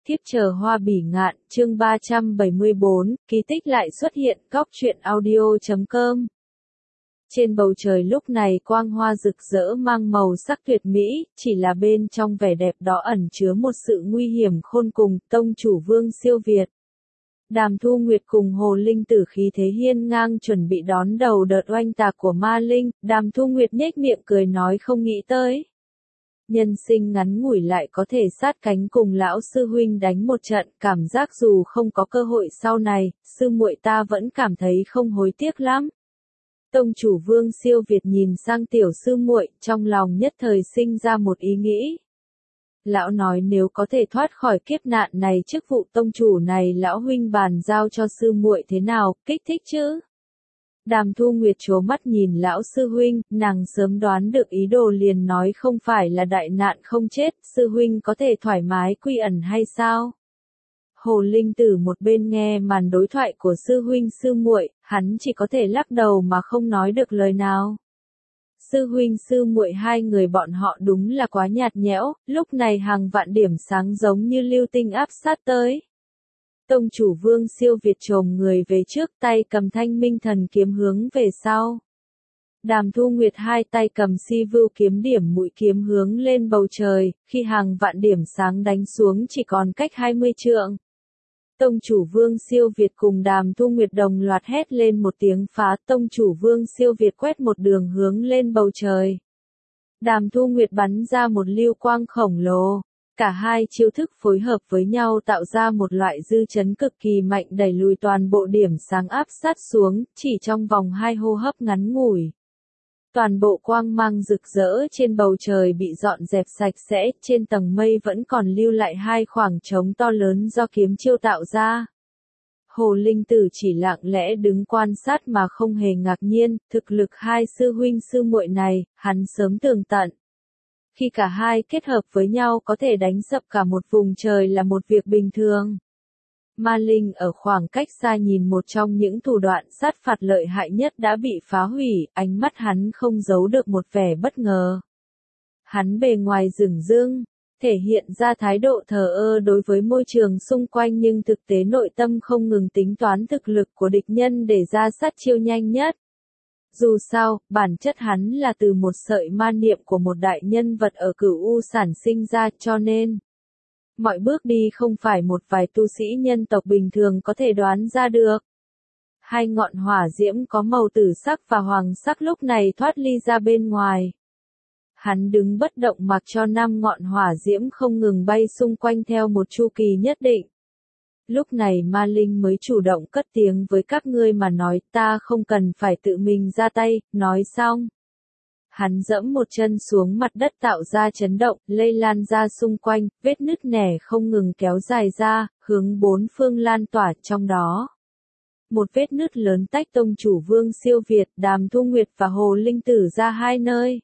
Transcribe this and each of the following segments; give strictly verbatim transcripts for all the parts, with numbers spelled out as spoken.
Thiếp chờ hoa bỉ ngạn, chương ba trăm bảy mươi bốn, kỳ tích lại xuất hiện, góc truyện audio chấm com. Trên bầu trời lúc này quang hoa rực rỡ mang màu sắc tuyệt mỹ, chỉ là bên trong vẻ đẹp đó ẩn chứa một sự nguy hiểm khôn cùng, tông chủ Vương siêu việt. Đàm Thu Nguyệt cùng Hồ Linh Tử khí thế hiên ngang chuẩn bị đón đầu đợt oanh tạc của ma linh, Đàm Thu Nguyệt nhếch miệng cười nói không nghĩ tới. Nhân sinh ngắn ngủi lại có thể sát cánh cùng lão sư huynh đánh một trận, cảm giác dù không có cơ hội sau này, sư muội ta vẫn cảm thấy không hối tiếc lắm. Tông chủ Vương siêu việt nhìn sang tiểu sư muội, trong lòng nhất thời sinh ra một ý nghĩ. Lão nói nếu có thể thoát khỏi kiếp nạn này chức vụ tông chủ này lão huynh bàn giao cho sư muội thế nào, kích thích chứ? Đàm Thu Nguyệt trố mắt nhìn lão sư huynh, nàng sớm đoán được ý đồ liền nói không phải là đại nạn không chết, sư huynh có thể thoải mái quy ẩn hay sao? Hồ Linh Tử một bên nghe màn đối thoại của sư huynh sư muội, hắn chỉ có thể lắc đầu mà không nói được lời nào. Sư huynh sư muội hai người bọn họ đúng là quá nhạt nhẽo, lúc này hàng vạn điểm sáng giống như lưu tinh áp sát tới. Tông chủ Vương siêu việt chồm người về trước, tay cầm thanh minh thần kiếm hướng về sau. Đàm Thu Nguyệt hai tay cầm si vưu kiếm điểm mũi kiếm hướng lên bầu trời, khi hàng vạn điểm sáng đánh xuống chỉ còn cách hai mươi trượng. Tông chủ Vương siêu việt cùng Đàm Thu Nguyệt đồng loạt hét lên một tiếng phá, tông chủ Vương siêu việt quét một đường hướng lên bầu trời. Đàm Thu Nguyệt bắn ra một lưu quang khổng lồ. Cả hai chiêu thức phối hợp với nhau tạo ra một loại dư chấn cực kỳ mạnh đẩy lùi toàn bộ điểm sáng áp sát xuống, chỉ trong vòng hai hô hấp ngắn ngủi. Toàn bộ quang mang rực rỡ trên bầu trời bị dọn dẹp sạch sẽ, trên tầng mây vẫn còn lưu lại hai khoảng trống to lớn do kiếm chiêu tạo ra. Hồ Linh Tử chỉ lặng lẽ đứng quan sát mà không hề ngạc nhiên, thực lực hai sư huynh sư muội này, hắn sớm tường tận. Khi cả hai kết hợp với nhau có thể đánh sập cả một vùng trời là một việc bình thường. Ma Linh ở khoảng cách xa nhìn một trong những thủ đoạn sát phạt lợi hại nhất đã bị phá hủy, ánh mắt hắn không giấu được một vẻ bất ngờ. Hắn bề ngoài rừng rưng, thể hiện ra thái độ thờ ơ đối với môi trường xung quanh nhưng thực tế nội tâm không ngừng tính toán thực lực của địch nhân để ra sát chiêu nhanh nhất. Dù sao, bản chất hắn là từ một sợi ma niệm của một đại nhân vật ở Cửu U sản sinh ra cho nên. Mọi bước đi không phải một vài tu sĩ nhân tộc bình thường có thể đoán ra được. Hai ngọn hỏa diễm có màu tử sắc và hoàng sắc lúc này thoát ly ra bên ngoài. Hắn đứng bất động mặc cho năm ngọn hỏa diễm không ngừng bay xung quanh theo một chu kỳ nhất định. Lúc này Ma Linh mới chủ động cất tiếng với các ngươi mà nói ta không cần phải tự mình ra tay, nói xong. Hắn dẫm một chân xuống mặt đất tạo ra chấn động, lây lan ra xung quanh, vết nứt nẻ không ngừng kéo dài ra, hướng bốn phương lan tỏa trong đó. Một vết nứt lớn tách tông chủ Vương siêu việt, Đàm Thu Nguyệt và Hồ Linh Tử ra hai nơi.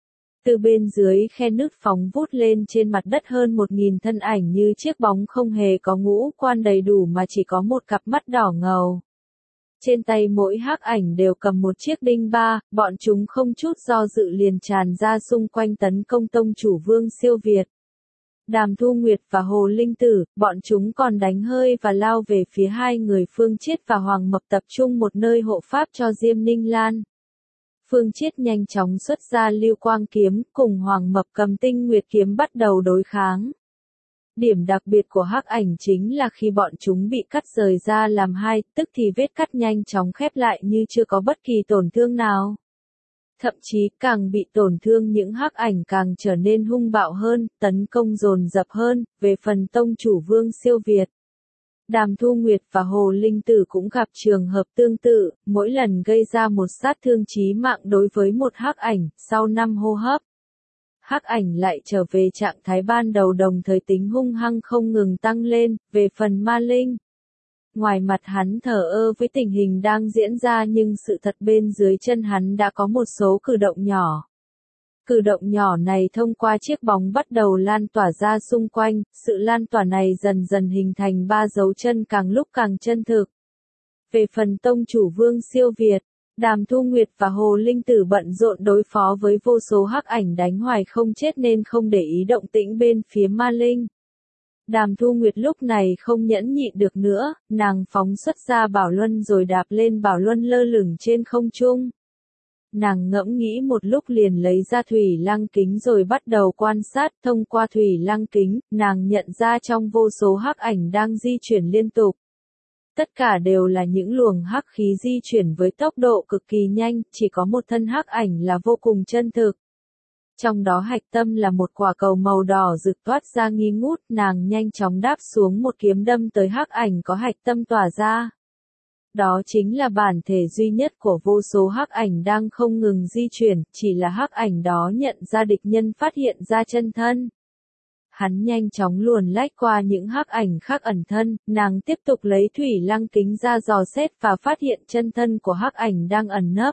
Từ bên dưới khe nứt phóng vút lên trên mặt đất hơn một nghìn thân ảnh như chiếc bóng không hề có ngũ quan đầy đủ mà chỉ có một cặp mắt đỏ ngầu. Trên tay mỗi hắc ảnh đều cầm một chiếc đinh ba, bọn chúng không chút do dự liền tràn ra xung quanh tấn công tông chủ Vương siêu việt. Đàm Thu Nguyệt và Hồ Linh Tử, bọn chúng còn đánh hơi và lao về phía hai người Phương Chiết và Hoàng Mập tập trung một nơi hộ pháp cho Diêm Ninh Lan. Phương Chiết nhanh chóng xuất ra lưu quang kiếm, cùng Hoàng Mập cầm tinh nguyệt kiếm bắt đầu đối kháng. Điểm đặc biệt của hắc ảnh chính là khi bọn chúng bị cắt rời ra làm hai, tức thì vết cắt nhanh chóng khép lại như chưa có bất kỳ tổn thương nào. Thậm chí càng bị tổn thương những hắc ảnh càng trở nên hung bạo hơn, tấn công dồn dập hơn, về phần tông chủ Vương siêu việt. Đàm Thu Nguyệt và Hồ Linh Tử cũng gặp trường hợp tương tự, mỗi lần gây ra một sát thương chí mạng đối với một hắc ảnh, sau năm hô hấp. Hắc ảnh lại trở về trạng thái ban đầu đồng thời tính hung hăng không ngừng tăng lên, về phần Ma Linh. Ngoài mặt hắn thờ ơ với tình hình đang diễn ra nhưng sự thật bên dưới chân hắn đã có một số cử động nhỏ. Cử động nhỏ này thông qua chiếc bóng bắt đầu lan tỏa ra xung quanh, sự lan tỏa này dần dần hình thành ba dấu chân càng lúc càng chân thực. Về phần tông chủ Vương siêu việt, Đàm Thu Nguyệt và Hồ Linh Tử bận rộn đối phó với vô số hắc ảnh đánh hoài không chết nên không để ý động tĩnh bên phía Ma Linh. Đàm Thu Nguyệt lúc này không nhẫn nhịn được nữa, nàng phóng xuất ra bảo luân rồi đạp lên bảo luân lơ lửng trên không trung. Nàng ngẫm nghĩ một lúc liền lấy ra thủy lăng kính rồi bắt đầu quan sát, thông qua thủy lăng kính, nàng nhận ra trong vô số hắc ảnh đang di chuyển liên tục. Tất cả đều là những luồng hắc khí di chuyển với tốc độ cực kỳ nhanh, chỉ có một thân hắc ảnh là vô cùng chân thực. Trong đó hạch tâm là một quả cầu màu đỏ rực toát ra nghi ngút, nàng nhanh chóng đáp xuống một kiếm đâm tới hắc ảnh có hạch tâm tỏa ra. Đó chính là bản thể duy nhất của vô số hắc ảnh đang không ngừng di chuyển, chỉ là hắc ảnh đó nhận ra địch nhân phát hiện ra chân thân. Hắn nhanh chóng luồn lách qua những hắc ảnh khác ẩn thân, nàng tiếp tục lấy thủy lăng kính ra dò xét và phát hiện chân thân của hắc ảnh đang ẩn nấp.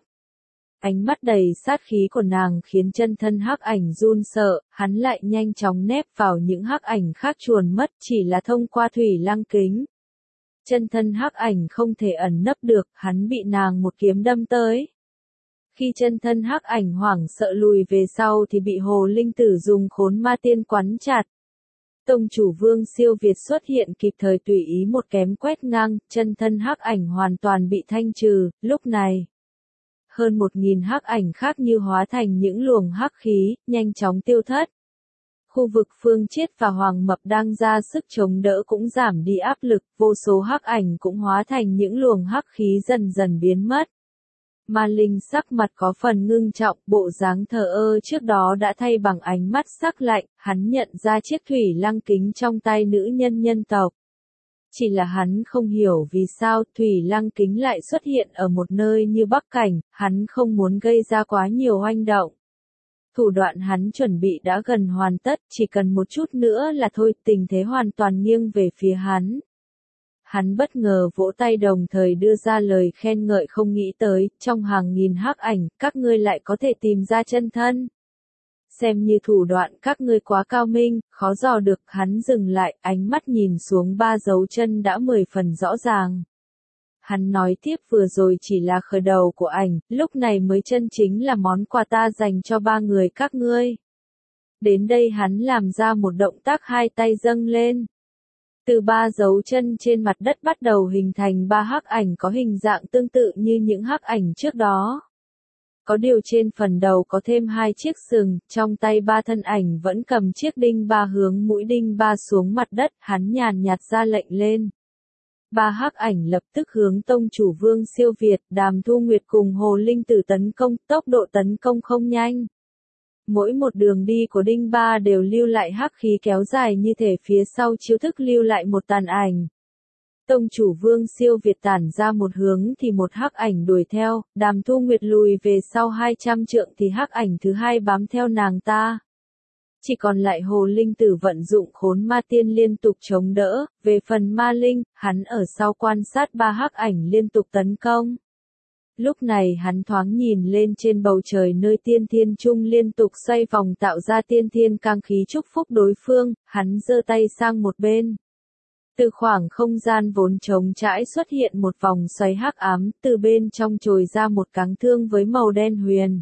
Ánh mắt đầy sát khí của nàng khiến chân thân hắc ảnh run sợ, hắn lại nhanh chóng nép vào những hắc ảnh khác chuồn mất chỉ là thông qua thủy lăng kính. Chân thân hắc ảnh không thể ẩn nấp được, hắn bị nàng một kiếm đâm tới. Khi chân thân hắc ảnh hoảng sợ lùi về sau thì bị Hồ Linh Tử dùng khốn ma tiên quắn chặt. Tông chủ Vương Siêu Việt xuất hiện kịp thời tùy ý một kém quét ngang, chân thân hắc ảnh hoàn toàn bị thanh trừ, lúc này. Hơn một nghìn hắc ảnh khác như hóa thành những luồng hắc khí, nhanh chóng tiêu thất. Khu vực Phương Chiết và Hoàng Mập đang ra sức chống đỡ cũng giảm đi áp lực, vô số hắc ảnh cũng hóa thành những luồng hắc khí dần dần biến mất. Ma Linh sắc mặt có phần ngưng trọng, bộ dáng thờ ơ trước đó đã thay bằng ánh mắt sắc lạnh, hắn nhận ra chiếc thủy lăng kính trong tay nữ nhân nhân tộc. Chỉ là hắn không hiểu vì sao thủy lăng kính lại xuất hiện ở một nơi như Bắc Cảnh, hắn không muốn gây ra quá nhiều oanh động. Thủ đoạn hắn chuẩn bị đã gần hoàn tất, chỉ cần một chút nữa là thôi, tình thế hoàn toàn nghiêng về phía hắn. Hắn bất ngờ vỗ tay đồng thời đưa ra lời khen ngợi không nghĩ tới, trong hàng nghìn hắc ảnh, các ngươi lại có thể tìm ra chân thân. Xem như thủ đoạn các ngươi quá cao minh, khó dò được, hắn dừng lại, ánh mắt nhìn xuống ba dấu chân đã mười phần rõ ràng. Hắn nói tiếp vừa rồi chỉ là khởi đầu của ảnh, lúc này mới chân chính là món quà ta dành cho ba người các ngươi. Đến đây hắn làm ra một động tác hai tay dâng lên. Từ ba dấu chân trên mặt đất bắt đầu hình thành ba hắc ảnh có hình dạng tương tự như những hắc ảnh trước đó. Có điều trên phần đầu có thêm hai chiếc sừng, trong tay ba thân ảnh vẫn cầm chiếc đinh ba hướng mũi đinh ba xuống mặt đất, hắn nhàn nhạt ra lệnh lên. Ba hắc ảnh lập tức hướng tông chủ Vương Siêu Việt, Đàm Thu Nguyệt cùng Hồ Linh Tử tấn công, tốc độ tấn công không nhanh. Mỗi một đường đi của đinh ba đều lưu lại hắc khí kéo dài như thể phía sau chiêu thức lưu lại một tàn ảnh. Tông chủ Vương Siêu Việt tản ra một hướng thì một hắc ảnh đuổi theo, Đàm Thu Nguyệt lùi về sau hai trăm trượng thì hắc ảnh thứ hai bám theo nàng ta. Chỉ còn lại Hồ Linh Tử vận dụng khốn ma tiên liên tục chống đỡ, về phần ma linh, hắn ở sau quan sát ba hắc ảnh liên tục tấn công. Lúc này hắn thoáng nhìn lên trên bầu trời nơi tiên thiên trung liên tục xoay vòng tạo ra tiên thiên cang khí chúc phúc đối phương, hắn giơ tay sang một bên. Từ khoảng không gian vốn trống trải xuất hiện một vòng xoáy hắc ám, từ bên trong trồi ra một cáng thương với màu đen huyền.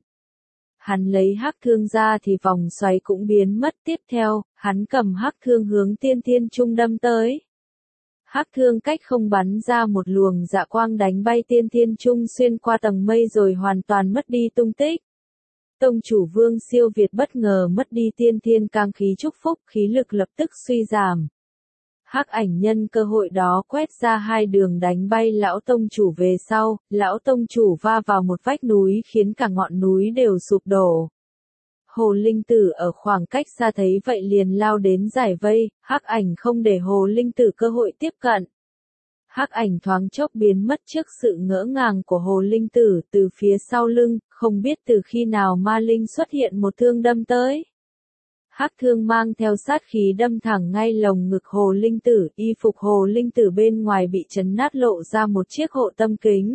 Hắn lấy hắc thương ra thì vòng xoáy cũng biến mất, tiếp theo, hắn cầm hắc thương hướng tiên thiên trung đâm tới. Hắc thương cách không bắn ra một luồng dạ quang đánh bay tiên thiên trung xuyên qua tầng mây rồi hoàn toàn mất đi tung tích. Tông chủ Vương Siêu Việt bất ngờ mất đi tiên thiên cang khí chúc phúc, khí lực lập tức suy giảm. Hắc ảnh nhân cơ hội đó quét ra hai đường đánh bay lão tông chủ về sau, lão tông chủ va vào một vách núi khiến cả ngọn núi đều sụp đổ. Hồ Linh Tử ở khoảng cách xa thấy vậy liền lao đến giải vây, hắc ảnh không để Hồ Linh Tử cơ hội tiếp cận. Hắc ảnh thoáng chốc biến mất trước sự ngỡ ngàng của Hồ Linh Tử, từ phía sau lưng, không biết từ khi nào ma linh xuất hiện một thương đâm tới. Hắc thương mang theo sát khí đâm thẳng ngay lồng ngực Hồ Linh Tử, y phục Hồ Linh Tử bên ngoài bị chấn nát lộ ra một chiếc hộ tâm kính.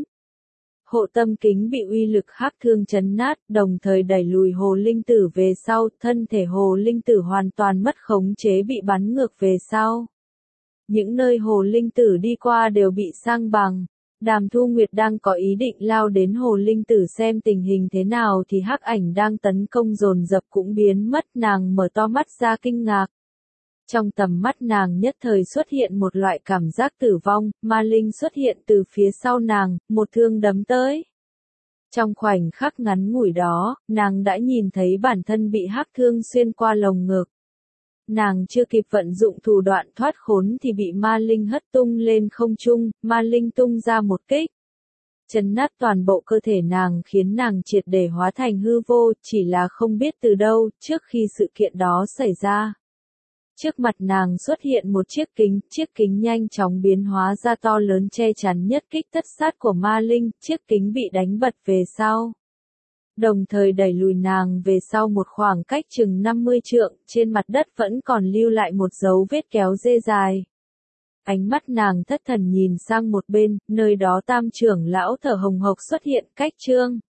Hộ tâm kính bị uy lực hắc thương chấn nát, đồng thời đẩy lùi Hồ Linh Tử về sau, thân thể Hồ Linh Tử hoàn toàn mất khống chế bị bắn ngược về sau. Những nơi Hồ Linh Tử đi qua đều bị sang bằng. Đàm Thu Nguyệt đang có ý định lao đến Hồ Linh Tử xem tình hình thế nào thì hắc ảnh đang tấn công dồn dập cũng biến mất, nàng mở to mắt ra kinh ngạc. Trong tầm mắt nàng nhất thời xuất hiện một loại cảm giác tử vong, ma linh xuất hiện từ phía sau nàng, một thương đấm tới. Trong khoảnh khắc ngắn ngủi đó, nàng đã nhìn thấy bản thân bị hắc thương xuyên qua lồng ngực. Nàng chưa kịp vận dụng thủ đoạn thoát khốn thì bị ma linh hất tung lên không trung, ma linh tung ra một kích. Chấn nát toàn bộ cơ thể nàng khiến nàng triệt để hóa thành hư vô, chỉ là không biết từ đâu, trước khi sự kiện đó xảy ra. Trước mặt nàng xuất hiện một chiếc kính, chiếc kính nhanh chóng biến hóa ra to lớn che chắn nhất kích tất sát của ma linh, chiếc kính bị đánh bật về sau. Đồng thời đẩy lùi nàng về sau một khoảng cách chừng năm mươi trượng, trên mặt đất vẫn còn lưu lại một dấu vết kéo dê dài. Ánh mắt nàng thất thần nhìn sang một bên, nơi đó tam trưởng lão thở hồng hộc xuất hiện cách Trương